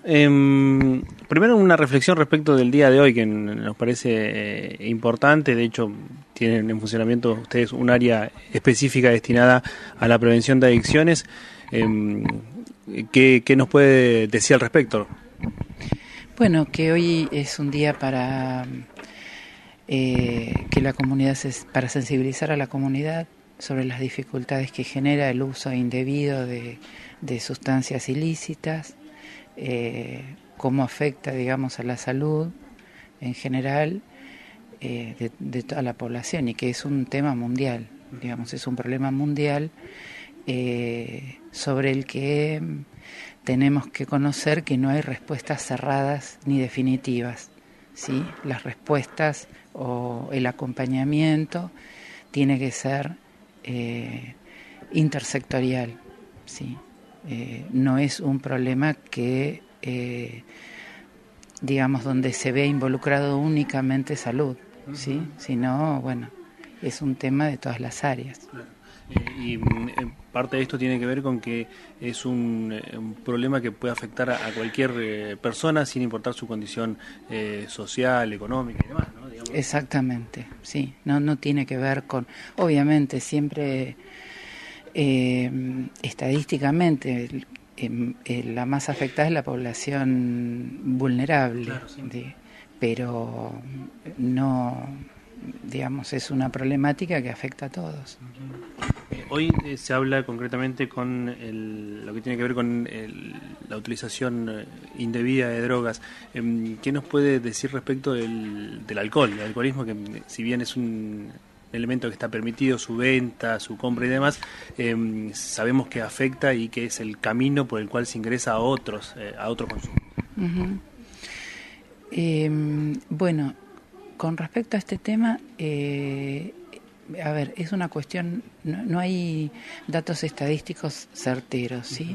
Primero una reflexión respecto del día de hoy que nos parece importante. De hecho, tienen en funcionamiento ustedes un área específica destinada a la prevención de adicciones. ¿Qué nos puede decir al respecto? Bueno, que hoy es un día para que la comunidad para sensibilizar a la comunidad sobre las dificultades que genera el uso indebido de sustancias ilícitas, cómo afecta, digamos, a la salud en general de toda la población, y que es un tema mundial, digamos, es un problema mundial sobre el que tenemos que conocer que no hay respuestas cerradas ni definitivas, ¿sí? Las respuestas o el acompañamiento tiene que ser intersectorial, ¿sí? No es un problema que, digamos, donde se ve involucrado únicamente salud, ¿sí? Sino, bueno, es un tema de todas las áreas. Y parte de esto tiene que ver con que es un problema que puede afectar a cualquier persona sin importar su condición social, económica y demás, ¿no? Digamos. Exactamente, sí. No tiene que ver con, obviamente, siempre estadísticamente la más afectada es la población vulnerable, Claro, sí. Pero no, digamos, es una problemática que afecta a todos. Hoy se habla concretamente con lo que tiene que ver con la utilización indebida de drogas. ¿Qué nos puede decir respecto del alcohol, del alcoholismo, que si bien es un elemento que está permitido, su venta, su compra y demás, sabemos que afecta y que es el camino por el cual se ingresa a otro consumo? Uh-huh. Bueno, con respecto a este tema, a ver, es una cuestión, no hay datos estadísticos certeros, ¿sí?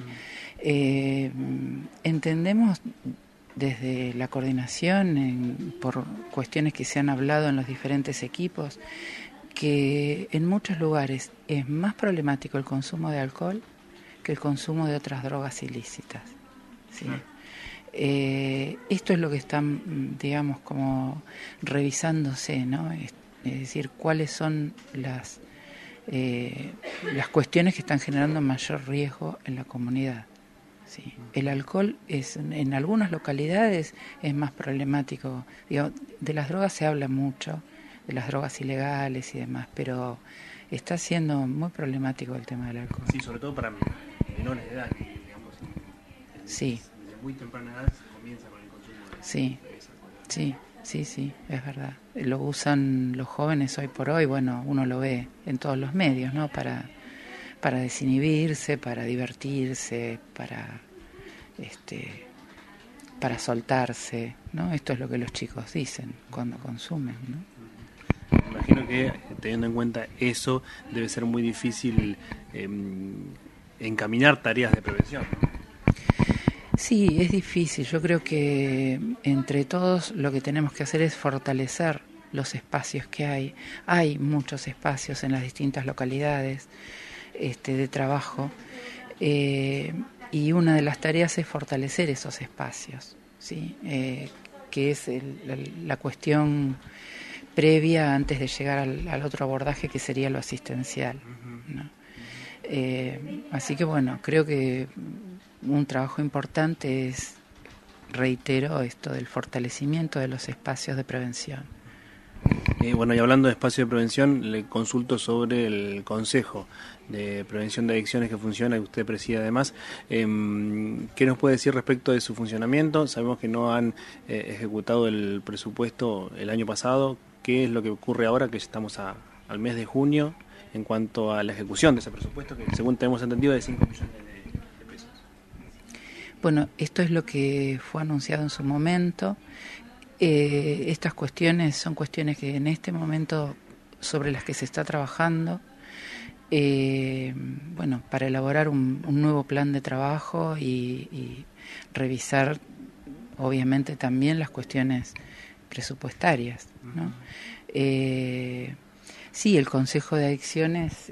Entendemos desde la coordinación, por cuestiones que se han hablado en los diferentes equipos, que en muchos lugares es más problemático el consumo de alcohol que el consumo de otras drogas ilícitas, ¿sí? Esto es lo que están, digamos, como revisándose, ¿no? Es decir, cuáles son las cuestiones que están generando mayor riesgo en la comunidad, ¿sí? El alcohol en algunas localidades es más problemático. Digo, de las drogas se habla mucho, de las drogas ilegales y demás, pero está siendo muy problemático el tema del alcohol. Sí, sobre todo para menores de edad, digamos. Sí. Desde muy temprana edad se comienza con el consumo de Sí. esa cosa. Sí, es verdad. Lo usan los jóvenes hoy por hoy, bueno, uno lo ve en todos los medios, ¿no? Para desinhibirse, para divertirse, para soltarse, ¿no? Esto es lo que los chicos dicen cuando consumen, ¿no? Me imagino que, teniendo en cuenta eso, debe ser muy difícil encaminar tareas de prevención. Sí, es difícil. Yo creo que entre todos lo que tenemos que hacer es fortalecer los espacios que hay. Hay muchos espacios en las distintas localidades de trabajo, y una de las tareas es fortalecer esos espacios, ¿sí? Que es la cuestión previa antes de llegar al otro abordaje, que sería lo asistencial, ¿no? Así que bueno, creo que un trabajo importante es, reitero, esto del fortalecimiento de los espacios de prevención. Bueno, y hablando de espacio de prevención, le consulto sobre el Consejo de Prevención de Adicciones que funciona, que usted preside además. ¿Qué nos puede decir respecto de su funcionamiento? Sabemos que no han ejecutado el presupuesto el año pasado. ¿Qué es lo que ocurre ahora que estamos al mes de junio en cuanto a la ejecución de ese presupuesto, que según tenemos entendido es de 5 millones de pesos? Bueno, esto es lo que fue anunciado en su momento. Estas cuestiones son cuestiones que en este momento sobre las que se está trabajando, bueno, para elaborar un nuevo plan de trabajo y revisar, obviamente, también las cuestiones presupuestarias, ¿no? Sí, el Consejo de Adicciones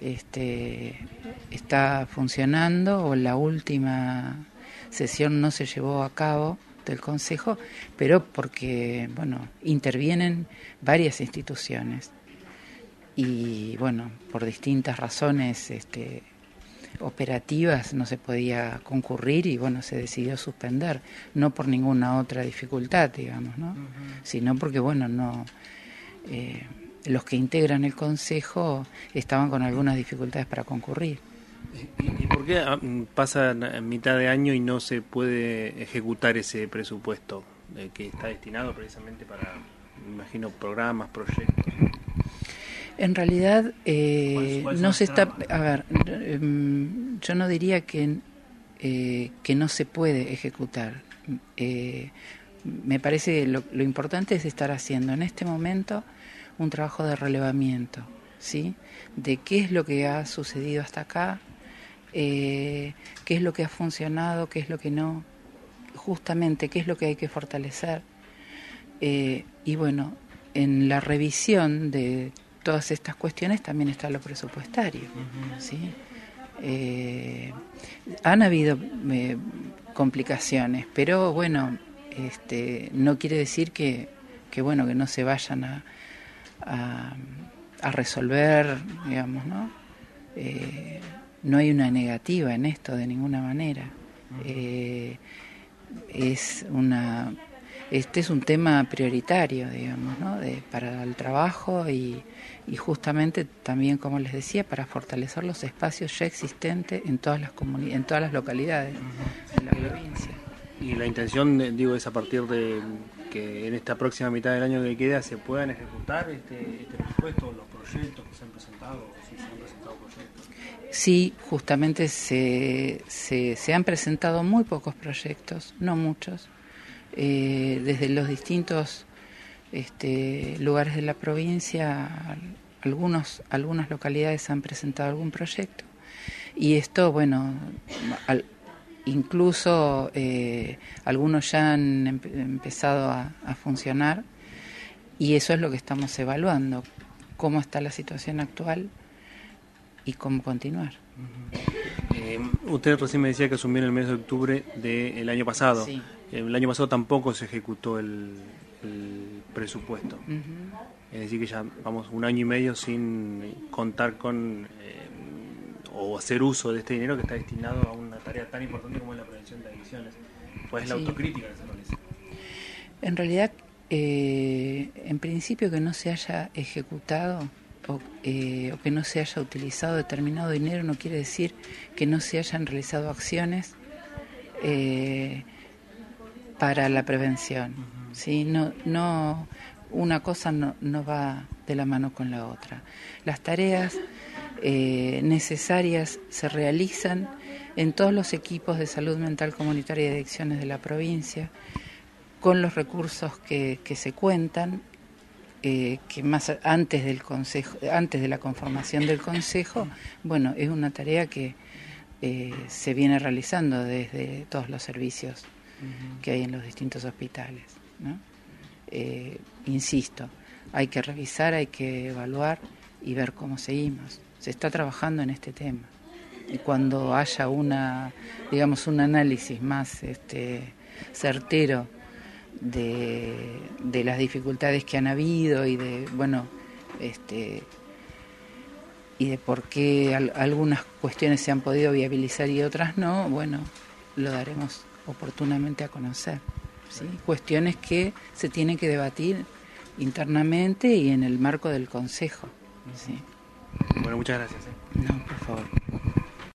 está funcionando, o la última sesión no se llevó a cabo del Consejo, pero porque, bueno, intervienen varias instituciones y, bueno, por distintas razones operativas no se podía concurrir y, bueno, se decidió suspender, no por ninguna otra dificultad, digamos, ¿no? Sino porque, bueno, no... los que integran el Consejo estaban con algunas dificultades para concurrir. ¿Y por qué pasa en mitad de año y no se puede ejecutar ese presupuesto que está destinado precisamente para, me imagino, programas, proyectos? En realidad ¿Cuál no se está... trabas? A ver, yo no diría que no se puede ejecutar. Me parece lo importante es estar haciendo en este momento un trabajo de relevamiento, ¿sí? De qué es lo que ha sucedido hasta acá, qué es lo que ha funcionado, qué es lo que no, justamente qué es lo que hay que fortalecer. Y bueno, en la revisión de todas estas cuestiones también está lo presupuestario, ¿sí? Han habido complicaciones, pero bueno, no quiere decir que bueno, que no se vayan a resolver, digamos, ¿no? No hay una negativa en esto de ninguna manera. Este es un tema prioritario, digamos, ¿no? Para el trabajo y justamente también, como les decía, para fortalecer los espacios ya existentes en todas las en todas las localidades de la provincia. Y la intención, digo, es a partir de que en esta próxima mitad del año que queda se puedan ejecutar este presupuesto, los proyectos que se han presentado, o si se han presentado proyectos. Sí, justamente se han presentado muy pocos proyectos, no muchos, desde los distintos lugares de la provincia. Algunas localidades han presentado algún proyecto y esto, bueno, incluso algunos ya han empezado a funcionar y eso es lo que estamos evaluando, cómo está la situación actual y cómo continuar. Usted recién me decía que asumió en el mes de octubre del año pasado. Sí. El año pasado tampoco se ejecutó el presupuesto. Es decir, que ya vamos un año y medio sin contar con o hacer uso de este dinero que está destinado a una tarea tan importante como es la prevención de adicciones. ¿Cuál es la autocrítica que se realiza? En realidad, en principio que no se haya ejecutado o que no se haya utilizado determinado dinero no quiere decir que no se hayan realizado acciones para la prevención. ¿Sí? No, una cosa no va de la mano con la otra. Las tareas necesarias se realizan en todos los equipos de salud mental comunitaria y de adicciones de la provincia, con los recursos que se cuentan, que más antes del consejo, antes de la conformación del consejo, bueno, es una tarea que se viene realizando desde todos los servicios que hay en los distintos hospitales, ¿no? Insisto, hay que revisar, hay que evaluar y ver cómo seguimos. Se está trabajando en este tema y cuando haya un análisis más certero de las dificultades que han habido y de y de por qué algunas cuestiones se han podido viabilizar y otras no, bueno, lo daremos oportunamente a conocer, ¿sí? Cuestiones que se tienen que debatir internamente y en el marco del Consejo, ¿sí? Bueno, muchas gracias. No, por favor.